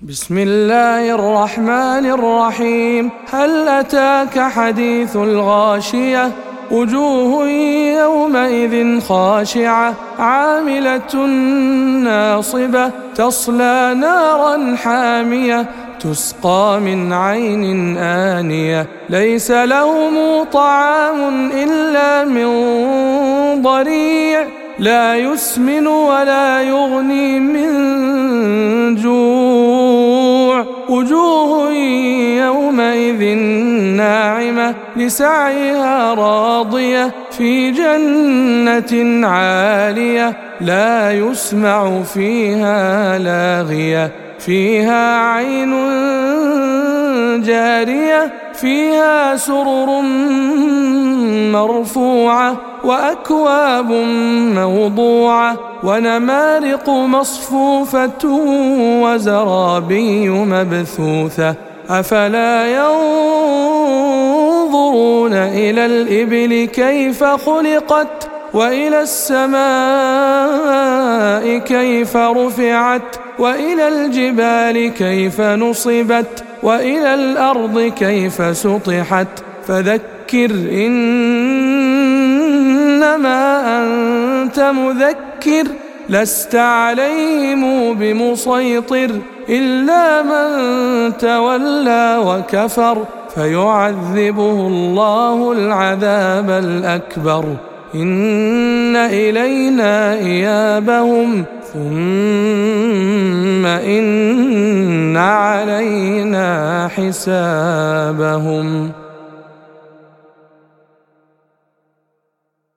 بسم الله الرحمن الرحيم. هل أتاك حديث الغاشية؟ وجوه يومئذ خاشعة عاملة ناصبة تصلى نارا حامية تسقى من عين آنية ليس لهم طعام إلا من ضريع لا يسمن ولا يغني من جوع. وجوه يومئذ ناعمة لسعيها راضية في جنة عالية لا يسمع فيها لاغية فيها عين جارية فيها سرر مرفوعة وأكواب موضوعة ونمارق مصفوفة وزرابي مبثوثة. أفلا ينظرون إلى الإبل كيف خلقت وإلى السماء كيف رفعت وإلى الجبال كيف نصبت وإلى الأرض كيف سطحت. فذكر إنما أنت مذكر لست عليهم بمسيطر إلا من تولى وكفر فيعذبه الله العذاب الأكبر. إن إلينا إيابهم ثم إن علينا حسابهم.